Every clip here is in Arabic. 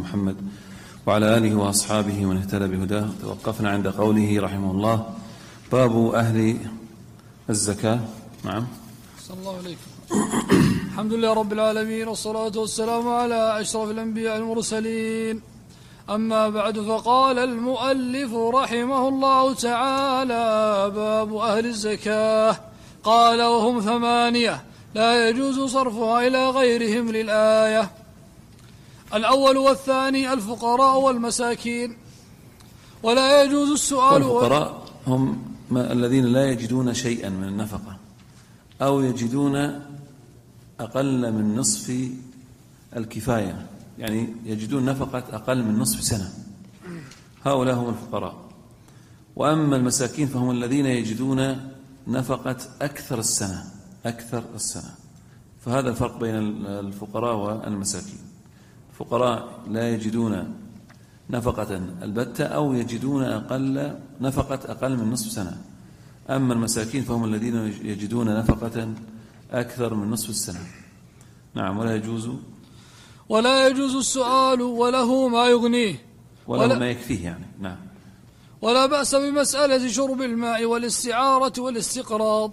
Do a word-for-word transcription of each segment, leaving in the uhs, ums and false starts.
محمد وعلى آله وأصحابه ومن اهتدى بهداه. توقفنا عند قوله رحمه الله: باب أهل الزكاة. نعم. صلى الله عليكم. الحمد لله رب العالمين، والصلاة والسلام على أشرف الأنبياء المرسلين. أما بعد، فقال المؤلف رحمه الله تعالى: باب أهل الزكاة. قال: وهم ثمانية لا يجوز صرفها إلى غيرهم للآية. الأول والثاني الفقراء والمساكين، ولا يجوز السؤال. والفقراء هم الذين لا يجدون شيئا من النفقة أو يجدون أقل من نصف الكفاية، يعني يجدون نفقة أقل من نصف سنة، هؤلاء هم الفقراء. وأما المساكين فهم الذين يجدون نفقة أكثر السنة أكثر السنة فهذا الفرق بين الفقراء والمساكين. الفقراء لا يجدون نفقة البتة أو يجدون أقل نفقة أقل من نصف سنة. أما المساكين فهم الذين يجدون نفقة أكثر من نصف السنة. نعم. ولا يجوز ولا يجوز السؤال وله ما يغنيه وله ولا ما يكفيه يعني. نعم. ولا بأس بمسألة شرب الماء والاستعارة والاستقراض.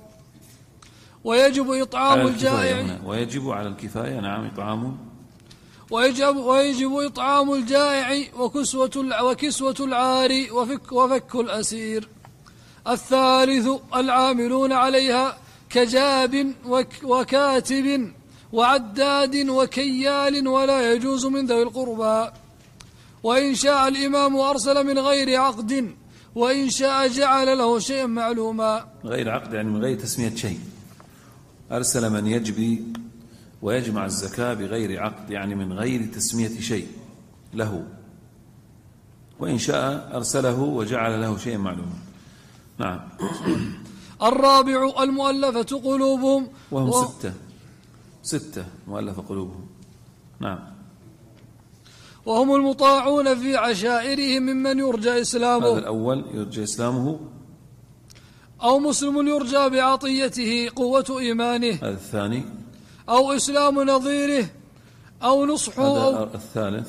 ويجب إطعام الجائع ويجب على الكفاية. نعم. إطعام ويجب, ويجب إطعام الجائع وكسوة, وكسوة العاري وفك, وفك الأسير. الثالث العاملون عليها كجاب وكاتب وعداد وكيال، ولا يجوز من ذوي القربى. وإن شاء الإمام أرسل من غير عقد، وإن شاء جعل له شيئا معلوما. غير عقد يعني من غير تسمية شيء. أرسل من يجبي ويجمع الزكاة بغير عقد، يعني من غير تسمية شيء له. وإن شاء أرسله وجعل له شيئا معلوما. نعم. الرابع المؤلفة قلوبهم، وهم و... ستة ستة مؤلفة قلوبهم. نعم. وهم المطاعون في عشائرهم ممن يرجى إسلامه. هذا الأول يرجى إسلامه، أو مسلم يرجى بعطيته قوة إيمانه. هذا الثاني. أو إسلام نظيره، أو نصحه. هذا أو الثالث.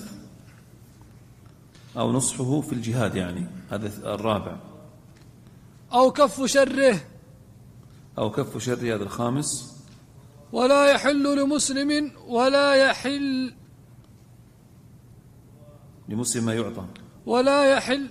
أو نصحه في الجهاد يعني. هذا الرابع. أو كف شره. أو كف شره. هذا الخامس. ولا يحل لمسلم ولا يحل لمسلم ما يعطى. ولا يحل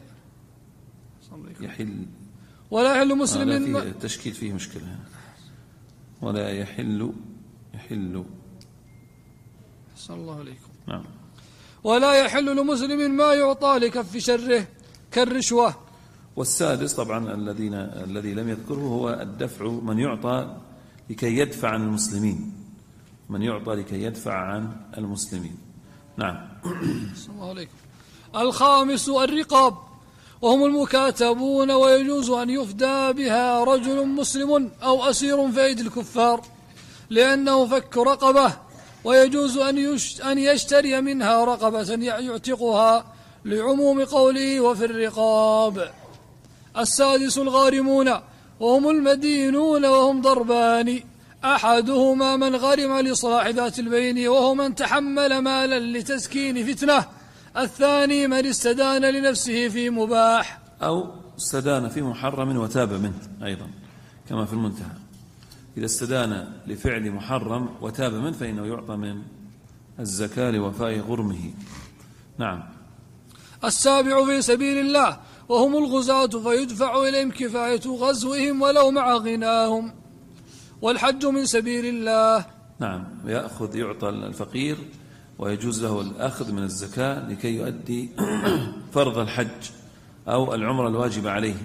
يحل ولا يحل مسلم. آه التشكيل فيه مشكلة. ولا يحل يحل صلى الله عليكم. نعم. ولا يحل لمسلم ما يعطى لكف شره كالرشوة. والسادس طبعا الذين الذي لم يذكره هو الدفع، من يعطى لكي يدفع عن المسلمين، من يعطى لكي يدفع عن المسلمين. نعم. صلى الله عليكم. الخامس الرقاب، وهم المكاتبون، ويجوز أن يفدى بها رجل مسلم أو أسير في أيدي الكفار، لأنه فك رقبة. ويجوز أن يشتري منها رقبة يعتقها، لعموم قوله وفي الرقاب. السادس الغارمون، وهم المدينون، وهم ضربان: أحدهما من غرم لإصلاح ذات البين، وهو من تحمل مالا لتسكين فتنة. الثاني من استدان لنفسه في مباح، أو استدان في محرم وتاب منه أيضا، كما في المنتهى. إذا استدان لفعل محرم وتاب منه فإنه يعطى من الزكاة لوفاء غرمه. نعم. السابع في سبيل الله، وهم الغزاة، فيدفع إليهم كفاية غزوهم ولو مع غناهم. والحج من سبيل الله. نعم. يأخذ يعطى الفقير ويجوز له الأخذ من الزكاة لكي يؤدي فرض الحج أو العمرة الواجب عليه.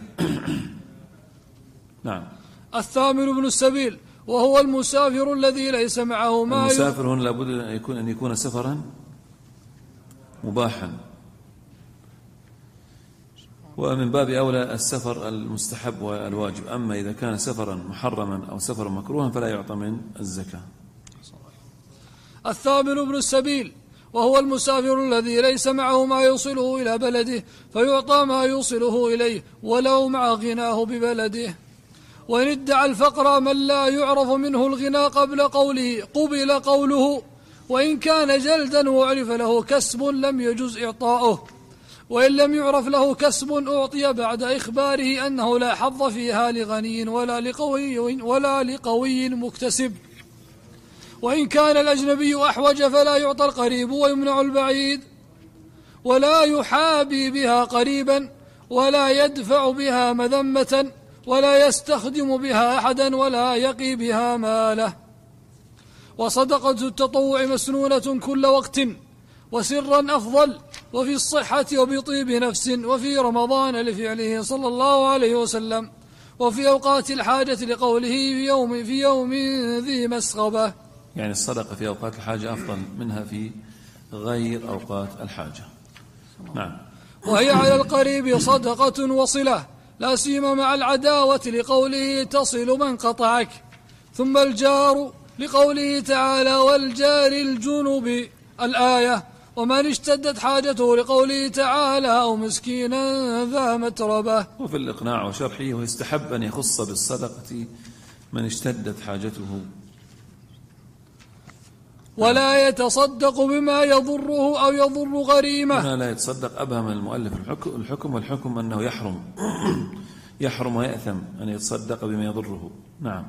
نعم. الثامن ابن السبيل، وهو المسافر الذي ليس معه ما المسافر هنا لابد أن يكون, أن يكون سفرا مباحا، ومن باب أولى السفر المستحب والواجب. أما إذا كان سفرا محرما أو سفرا مكروها فلا يعطى من الزكاة. الثامن ابن السبيل، وهو المسافر الذي ليس معه ما يوصله إلى بلده، فيعطى ما يوصله إليه ولو مع غناه ببلده. وإن ادعى الفقر من لا يعرف منه الغنى قبل قوله قبل قوله وإن كان جلدا وعرف له كسب لم يجز إعطاؤه، وإن لم يعرف له كسب أعطي بعد إخباره أنه لا حظ فيها لغني ولا لقوي ولا لقوي مكتسب. وإن كان الأجنبي أحوج فلا يعطى القريب ويمنع البعيد، ولا يحابي بها قريبا، ولا يدفع بها مذمة، ولا يستخدم بها أحدا، ولا يقي بها ماله. وصدقة التطوع مسنونة كل وقت، وسرا أفضل، وفي الصحة وبطيب نفس، وفي رمضان لفعله صلى الله عليه وسلم، وفي أوقات الحاجة لقوله في يوم, في يوم ذي مسغبة. يعني الصدقة في أوقات الحاجة أفضل منها في غير أوقات الحاجة. نعم. وهي على القريب صدقة وصلة، لا سيما مع العداوة لقوله تصل من قطعك. ثم الجار لقوله تعالى والجار الجنب الآية، ومن اشتدت حاجته لقوله تعالى أو مسكينا ذا متربة. وفي الإقناع وشرحه ويستحب أن يخص بالصدقة من اشتدت حاجته، ولا يتصدق بما يضره أو يضر غريمه. هنا لا يتصدق، أبهم المؤلف الحكم، والحكم أنه يحرم يحرم ويأثم أن يتصدق بما يضره. نعم.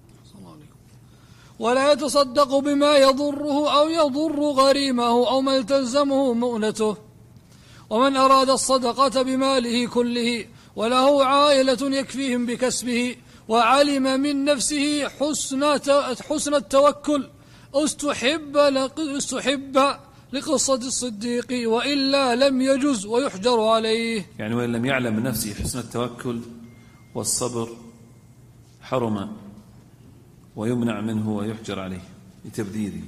ولا يتصدق بما يضره أو يضر غريمه أو ما تلزمه مؤنته. ومن أراد الصدقة بماله كله وله عائلة يكفيهم بكسبه وعلم من نفسه حسن حسن التوكل استحب استحب لقصة الصديق، وإلا لم يجز ويحجر عليه. يعني وإن لم يعلم من نفسه حسن التوكل والصبر حرم ويمنع منه ويحجر عليه لتبذيره.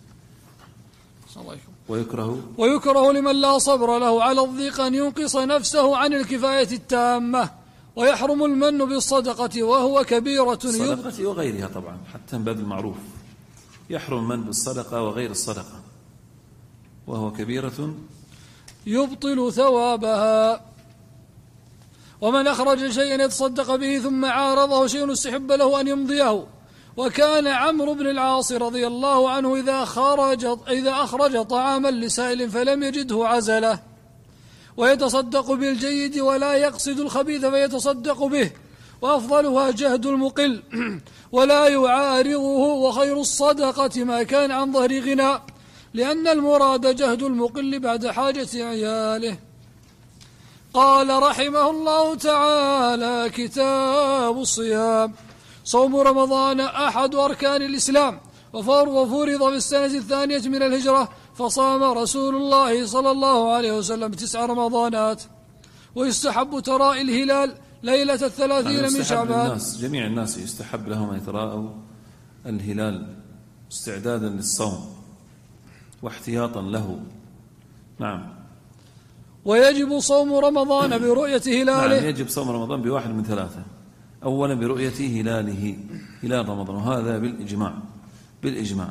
ويكره ويكره لمن لا صبر له على الضيق أن ينقص نفسه عن الكفاية التامة. ويحرم المن بالصدقة وهو كبيرة الصدقة وغيرها طبعا، حتى من باب المعروف يحرم المن بالصدقة وغير الصدقة وهو كبيرة يبطل ثوابها. ومن أخرج شيئا يتصدق به ثم عارضه شيء استحب له أن يمضيه. وكان عمرو بن العاص رضي الله عنه إذا خرج إذا أخرج طعاما لسائل فلم يجده عزله. ويتصدق بالجيد ولا يقصد الخبيث فيتصدق به، وأفضلها جهد المقل ولا يعارضه. وخير الصدقة ما كان عن ظهر غنى، لأن المراد جهد المقل بعد حاجة عياله. قال رحمه الله تعالى: كتاب الصيام. صوم رمضان أحد أركان الإسلام، وفرض في السنة الثانية من الهجرة، فصام رسول الله صلى الله عليه وسلم تسع رمضانات. ويستحب تراء الهلال ليلة الثلاثين من شعبان. الناس جميع الناس يستحب لهم أن يتراءوا الهلال استعدادا للصوم واحتياطا له. نعم. ويجب صوم رمضان برؤية هلاله. نعم، يجب صوم رمضان بواحد من ثلاثة: أولا برؤية هلاله، هلال رمضان، وهذا بالإجماع بالإجماع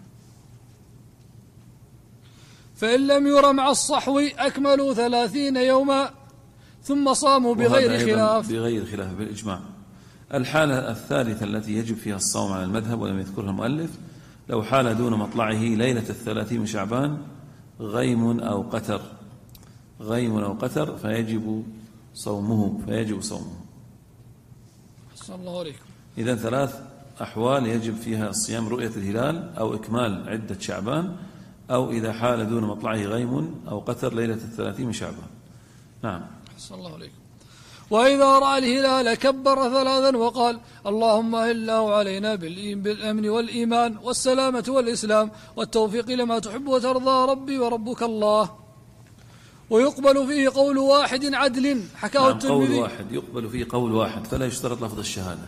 فإن لم ير مع الصحو أكملوا ثلاثين يوما ثم صاموا بغير خلاف بغير خلاف بالإجماع. الحالة الثالثة التي يجب فيها الصوم على المذهب ولم يذكرها المؤلف: لو حال دون مطلعه ليلة الثلاثين من شعبان غيم أو قتر غيم أو قتر فيجب صومه فيجب صومه الله عليكم. إذن ثلاث أحوال يجب فيها الصيام: رؤية الهلال أو إكمال عدة شعبان، أو إذا حال دون مطلعه غيم أو قتر ليلة الثلاثين من شعبان. نعم. أحسن الله عليكم. وإذا رأى الهلال كبر ثلاثا وقال: اللهم إله علينا بالأمن والإيمان والسلامة والإسلام والتوفيق لما تحب وترضى ربي وربك الله. ويقبل فيه قول واحد عدل حكاه نعم، الترمذي. قول واحد يقبل فيه قول واحد، فلا يشترط لفظ الشهادة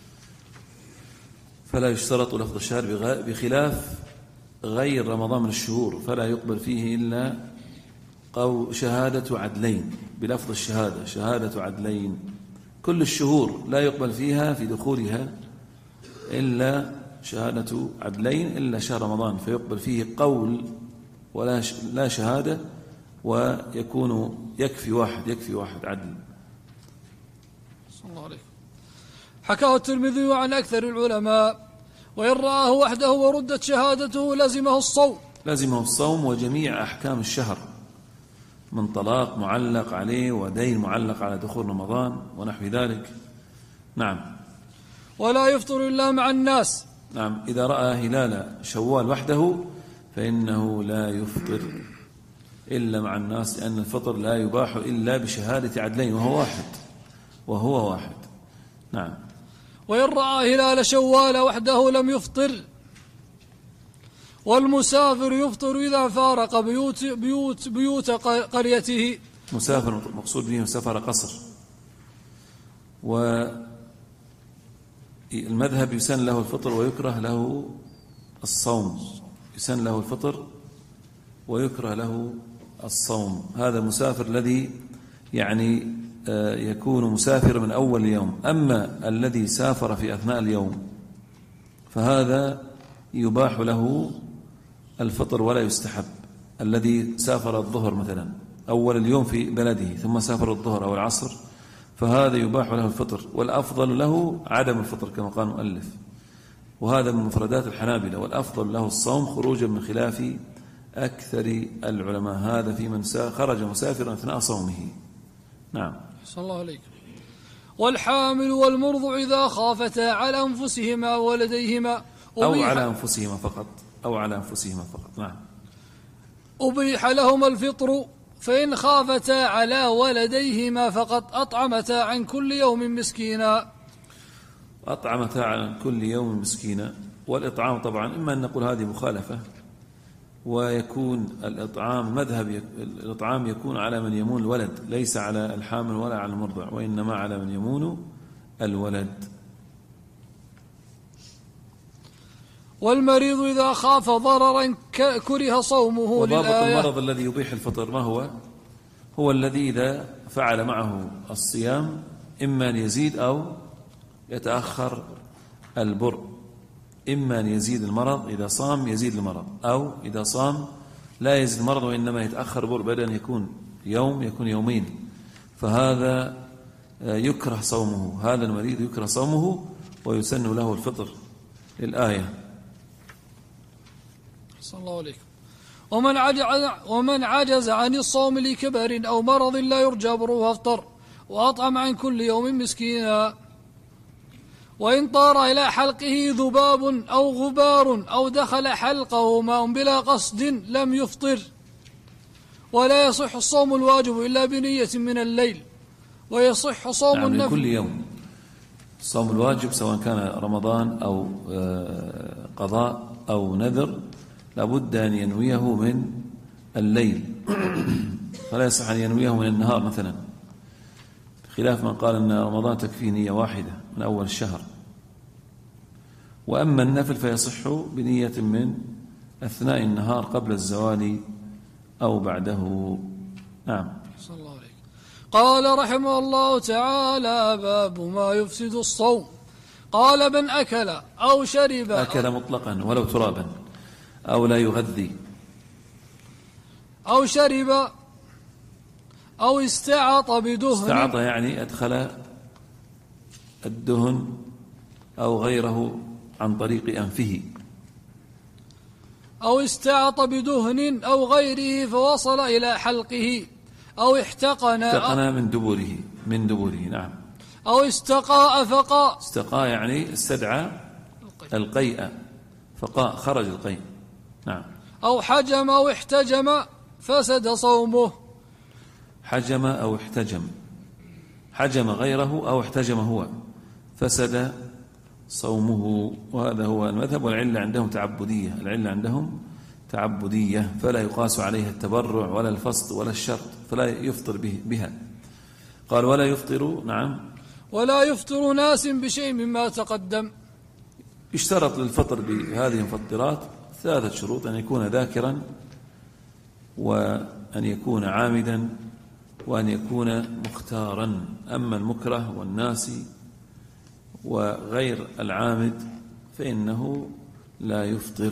فلا يشترط لفظ الشهادة بخلاف غير رمضان من الشهور، فلا يقبل فيه إلا قول شهادة عدلين بلفظ الشهادة، شهادة عدلين. كل الشهور لا يقبل فيها في دخولها إلا شهادة عدلين إلا شهر رمضان، فيقبل فيه قول ولا لا شهادة، ويكون يكفي واحد يكفي واحد عدل. صلى الله عليه. حكاه الترمذي عن أكثر العلماء. وإن رآه وحده وردت شهادته لزمه الصوم لزمه الصوم وجميع أحكام الشهر من طلاق معلق عليه ودين معلق على دخول رمضان ونحو ذلك. نعم. ولا يفطر إلا مع الناس. نعم. إذا رأى هلال شوال وحده فإنه لا يفطر إلا مع الناس، لأن الفطر لا يباح إلا بشهادة عدلين وهو واحد وهو واحد. نعم. وإن رأى هلال شوال وحده لم يفطر. والمسافر يفطر إذا فارق بيوت, بيوت, بيوت قريته. مسافر مقصود به سفر قصر. والمذهب يسن له الفطر ويكره له الصوم، يسن له الفطر ويكره له الصوم. هذا المسافر الذي يعني يكون مسافر من أول اليوم. أما الذي سافر في أثناء اليوم فهذا يباح له الفطر ولا يستحب. الذي سافر الظهر مثلا أول اليوم في بلده ثم سافر الظهر أو العصر فهذا يباح له الفطر، والأفضل له عدم الفطر كما قال المؤلف، وهذا من مفردات الحنابلة. والأفضل له الصوم خروجا من خلاف أكثر العلماء، هذا في من خرج مسافرا أثناء صومه. نعم. صلى الله عليك. والحامل والمرضع إذا خافتا على أنفسهما وولديهما أو على أنفسهما فقط أو على أنفسهما فقط. نعم. أبيح لهما الفطر، فإن خافتا على ولديهما فقط أطعمتا عن كل يوم مسكينا. أطعمتا عن كل يوم مسكينا. والإطعام طبعا إما أن نقول هذه مخالفة، ويكون الإطعام مذهب الإطعام يكون على من يمون الولد، ليس على الحامل ولا على المرضع، وإنما على من يمون الولد. والمريض إذا خاف ضررا كره صومه. وضابط المرض الذي يبيح الفطر ما هو؟ هو الذي إذا فعل معه الصيام إما أن يزيد أو يتأخر البر. إما أن يزيد المرض، إذا صام يزيد المرض، أو إذا صام لا يزيد المرض وإنما يتأخر بر، بدل أن يكون يوم يكون يومين، فهذا يكره صومه. هذا المريض يكره صومه ويسن له الفطر للآية. صلى الله عليكم. ومن عجز, ومن عجز عن الصوم لكبر أو مرض لا يرجى بره أفطر وأطعم عن كل يوم مسكينا. وإن طار إلى حلقه ذباب أو غبار أو دخل حلقه ماء بلا قصد لم يفطر. ولا يصح الصوم الواجب إلا بنية من الليل، ويصح صوم يعني النفل كل يوم. الصوم الواجب سواء كان رمضان أو قضاء أو نذر لابد أن ينويه من الليل، فلا يصح أن ينويه من النهار مثلا، خلاف من قال أن رمضان تكفيه نية واحدة من أول الشهر. وأما النفل فيصح بنية من أثناء النهار قبل الزوال أو بعده. نعم. صلى الله عليه. قال رحمه الله تعالى: باب ما يفسد الصوم. قال: من أكل أو شرب أكل مطلقا ولو ترابا أو لا يغذي، أو شرب أو استعط بدهن. استعط يعني أدخل الدهن أو غيره عن طريق أنفه. أو استعط بدهن أو غيره فوصل إلى حلقه، أو احتقن احتقن من دبره من دبره. نعم. أو استقاء فقاء. استقاء يعني استدعى القيء، فقاء خرج القيء. نعم. أو حجم أو احتجم فسد صومه. حجم أو احتجم، حجم غيره أو احتجم هو، فسد صومه. وهذا هو المذهب. والعلة عندهم تعبدية، العلة عندهم تعبدية، فلا يقاس عليها التبرع ولا الفسط ولا الشرط، فلا يفطر به بها. قال: ولا يفطر. نعم. ولا يفطر ناس بشيء مما تقدم. اشترط للفطر بهذه المفطرات ثلاثة شروط: أن يكون ذاكرا، وأن يكون عامدا، وأن يكون مختارا. أما المكره والناسي وغير العامد فإنه لا يفطر.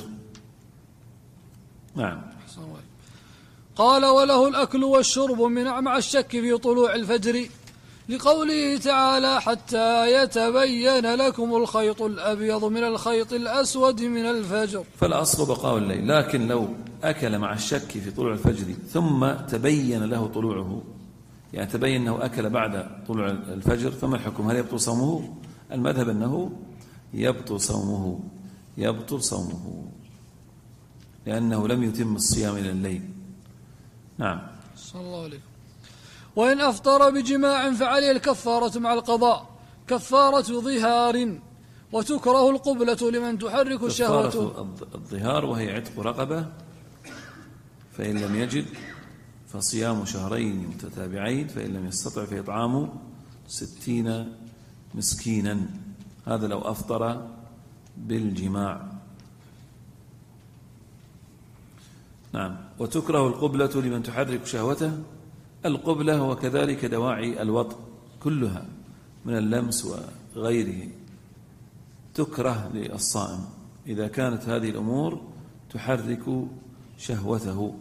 نعم. قال: وله الأكل والشرب من مع الشك في طلوع الفجر لقوله تعالى حتى يتبين لكم الخيط الأبيض من الخيط الأسود من الفجر. فالأصل بقاء الليل، لكن لو أكل مع الشك في طلوع الفجر ثم تبين له طلوعه، يعني تبين أنه أكل بعد طلوع الفجر، فما الحكم؟ هل يبطل صومه؟ المذهب أنه يبطل صومه يبطل صومه لأنه لم يتم الصيام إلى الليل. نعم. صلى الله عليه. وإن أفطر بجماع فعليه الكفارة مع القضاء، كفارة ظهار، وتكره القبلة لمن تحرك الشهوة. كفارة الظهار وهي عتق رقبة، فإن لم يجد فصيام شهرين متتابعين، فإن لم يستطع فإطعام ستين مسكينا. هذا لو أفطر بالجماع. نعم. وتكره القبلة لمن تحرك شهوته. القبلة هو كذلك دواعي الوطء كلها من اللمس وغيره تكره للصائم إذا كانت هذه الأمور تحرك شهوته.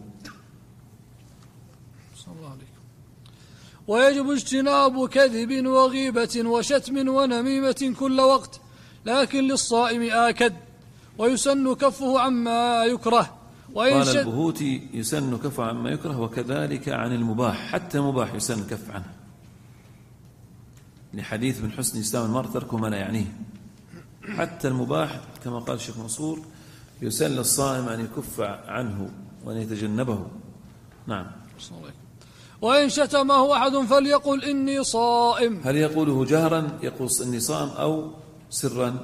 صلى الله عليه. ويجب اجتناب كذب وغيبة وشتم ونميمة كل وقت، لكن للصائم آكد، ويسن كفه عما يكره. قال البهوتي يسن كف عما يكره، وكذلك عن المباح، حتى المباح يسن كف عنه، لحديث من حسن إسلام المرء تركه ما لا يعنيه. حتى المباح كما قال الشيخ منصور يسن للصائم أن يكف عنه وأن يتجنبه. نعم. وإن شتمه أحد فليقل إني صائم. هل يقوله جهرا يقول إني صائم أو سرا؟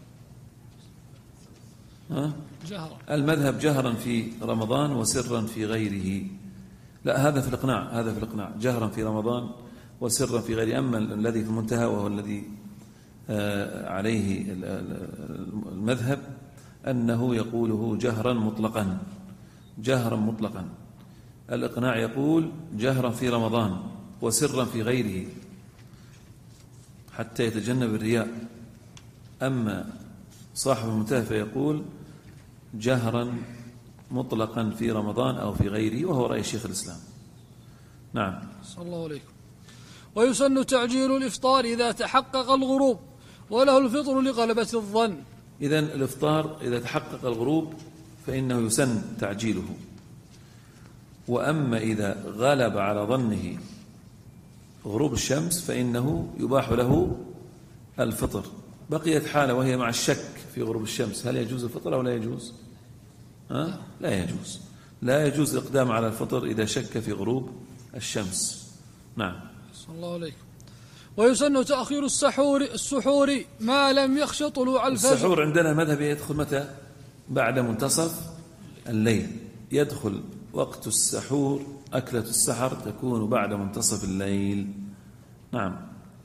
ها؟ جهرا. المذهب جهرا في رمضان وسرا في غيره. لا، هذا في الإقناع، هذا في الإقناع جهرا في رمضان وسرا في غيره. أما الذي في المنتهى وهو الذي عليه المذهب أنه يقوله جهرا مطلقا، جهرا مطلقا. الإقناع يقول جهرا في رمضان وسرا في غيره حتى يتجنب الرياء. أما صاحب المنتهى فيقول جهرا مطلقا في رمضان أو في غيره، وهو رأي شيخ الإسلام. نعم. صلى الله عليه. ويسن تعجيل الإفطار إذا تحقق الغروب، وله الفطر لغلبة الظن. إذن الإفطار إذا تحقق الغروب فإنه يسن تعجيله، وأما إذا غلب على ظنه غروب الشمس فإنه يباح له الفطر. بقيت حالة وهي مع الشك في غروب الشمس، هل يجوز الفطر أو لا يجوز؟ ها؟ لا يجوز، لا يجوز الإقدام على الفطر إذا شك في غروب الشمس. نعم. صلى الله عليه. ويسن تأخير السحور السحور ما لم يخش طلوع الفجر. السحور عندنا مذهب يدخل متى؟ بعد منتصف الليل. يدخل وقت السحور، أكلة السحر تكون بعد منتصف الليل. نعم.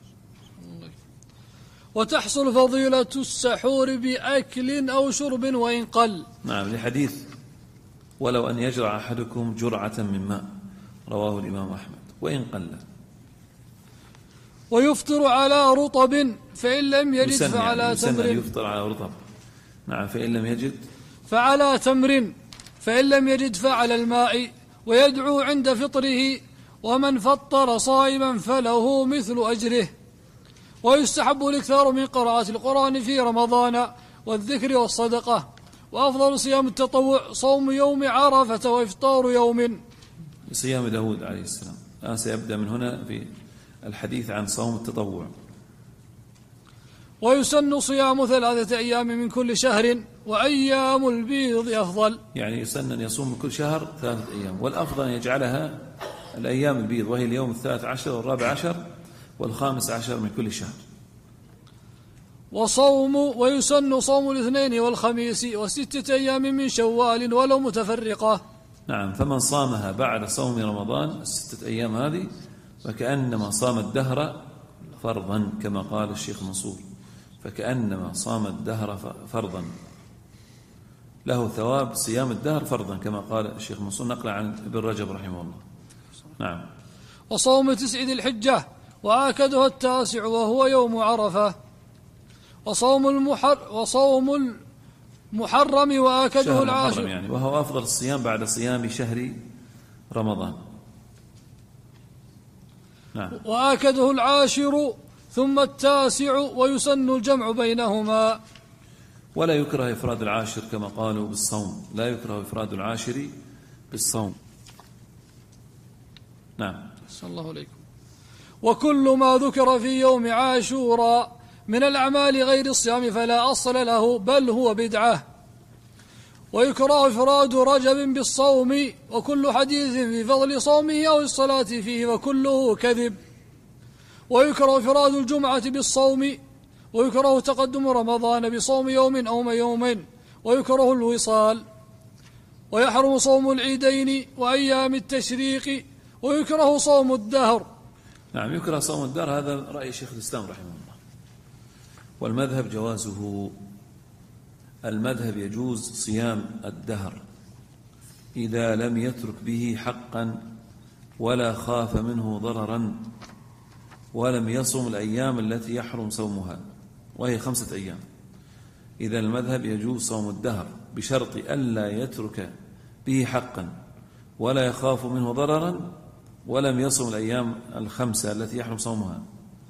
وتحصل فضيلة السحور بأكل أو شرب وإن قل. نعم، لحديث ولو أن يجرع أحدكم جرعة من ماء، رواه الإمام أحمد، وإن قل. ويفطر على رطب فإن لم يجد فعلى يعني تمر. يفطر على رطب. نعم. فإن لم يجد فعلى تمر، فإن لم يجد فعلى الماء. ويدعو عند فطره، ومن فطر صائما فله مثل أجره. ويستحب الإكثار من قراءة القرآن في رمضان والذكر والصدقة. وأفضل صيام التطوع صوم يوم عرفة وإفطار يوم. صيام داود عليه السلام. الآن سيبدأ من هنا في الحديث عن صوم التطوع. ويسن صيام ثلاثة أيام من كل شهر، وأيام البيض أفضل. يعني يسن أن يصوم من كل شهر ثلاثة أيام، والأفضل أن يجعلها الأيام البيض، وهي اليوم الثالث عشر والرابع عشر والخامس عشر من كل شهر. وصوم ويسن صوم الاثنين والخميس وستة أيام من شوال ولو متفرقة. نعم. فمن صامها بعد صوم رمضان الستة أيام هذه فكأنما صام الدهر فرضا، كما قال الشيخ منصور، فكأنما صام الدهر فرضا، له ثواب صيام الدهر فرضا، كما قال الشيخ منصور نقل عن ابن رجب رحمه الله. نعم. وصوم تسع ذي الحجة وآكدها التاسع وهو يوم عرفة. وصوم المحر وصوم المحرم وآكده العاشر، يعني وهو أفضل الصيام بعد صيام شهر رمضان. نعم. وآكده العاشر ثم التاسع، ويسن الجمع بينهما. ولا يكره إفراد العاشر كما قالوا بالصوم، لا يكره إفراد العاشر بالصوم. نعم. صلى الله عليكم. وكل ما ذكر في يوم عاشوراء من الأعمال غير الصيام فلا أصل له، بل هو بدعة. ويكره إفراد رجب بالصوم، وكل حديث في فضل صومه أو الصلاة فيه وكله كذب. ويكره إفراد الجمعة بالصوم، ويكره تقدم رمضان بصوم يوم أو يومين، ويكره الوصال. ويحرم صوم العيدين وأيام التشريق، ويكره صوم الدهر. نعم، يكره صوم الدهر، هذا رأي شيخ الإسلام رحمه الله. والمذهب جوازه، المذهب يجوز صيام الدهر إذا لم يترك به حقا ولا خاف منه ضررا، ولم يصم الأيام التي يحرم صومها وهي خمسة أيام. إذا المذهب يجوز صوم الدهر بشرط ألا يترك به حقا ولا يخاف منه ضررا، ولم يصم الأيام الخمسة التي يحرم صومها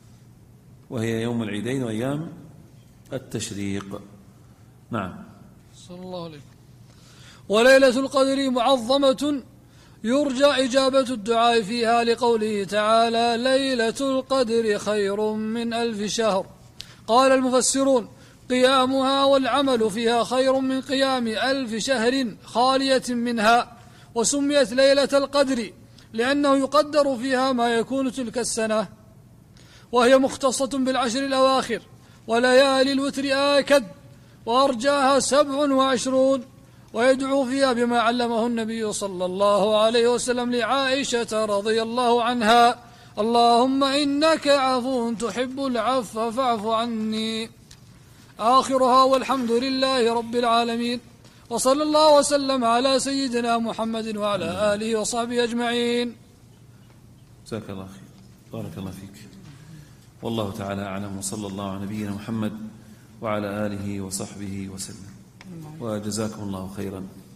وهي يوم العيدين وأيام التشريق. نعم. صلى الله عليه. وليلة القدر معظمة يرجى إجابة الدعاء فيها، لقوله تعالى: ليلة القدر خير من ألف شهر. قال المفسرون: قيامها والعمل فيها خير من قيام ألف شهر خالية منها. وسميت ليلة القدر لأنه يقدر فيها ما يكون تلك السنة، وهي مختصة بالعشر الأواخر. وليالي الوتر آكد وأرجاها سبع وعشرون، ويدعو فيها بما علمه النبي صلى الله عليه وسلم لعائشة رضي الله عنها: اللهم إنك عفو تحب العفو فاعف عني. آخرها والحمد لله رب العالمين، وصلى الله وسلم على سيدنا محمد وعلى آله وصحبه أجمعين. جزاك الله خير، بارك الله فيك. والله تعالى أعلم، وصلى الله على نبينا محمد وعلى آله وصحبه وسلم، وجزاكم الله خيرا.